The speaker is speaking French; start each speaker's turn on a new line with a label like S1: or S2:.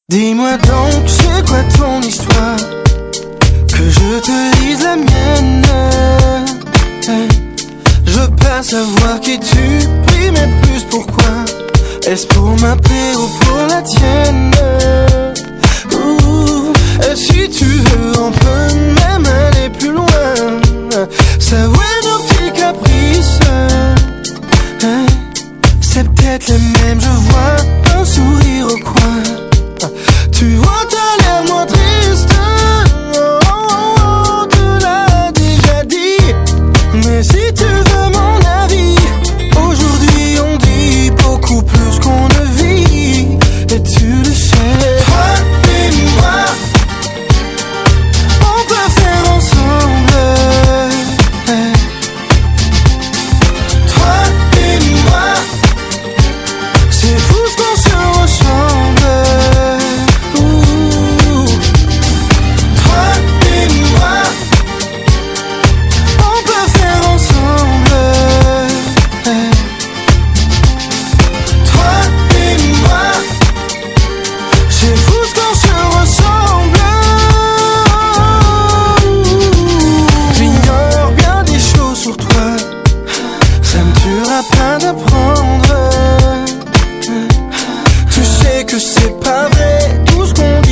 S1: Dis-moi donc, c'est quoi ton histoire? Que je te lise la mienne. Je veux pas savoir qui tu pries, mais plus pourquoi. Est-ce pour ma paix ou pour la tienne? Et si tu veux, on peut même aller plus loin. Savourer nos petits caprices. C'est peut-être les mêmes, je vois un sourire au coin. Tu vois, t'as l'air moins triste. Oh, te l'as déjà dit. Mais si tu veux mon avis, aujourd'hui on dit beaucoup plus qu'on ne vit. Et tu le sais. Toi et moi, on peut faire ensemble. Toi et moi, c'est fou ce qu'on se ressemble. Toi et moi, on peut faire ensemble. Toi et moi, c'est fou ce qu'on se ressemble. J'ignore bien des choses sur toi, ça me tuera pas d'apprendre. Tu sais que c'est pas vrai tout ce qu'on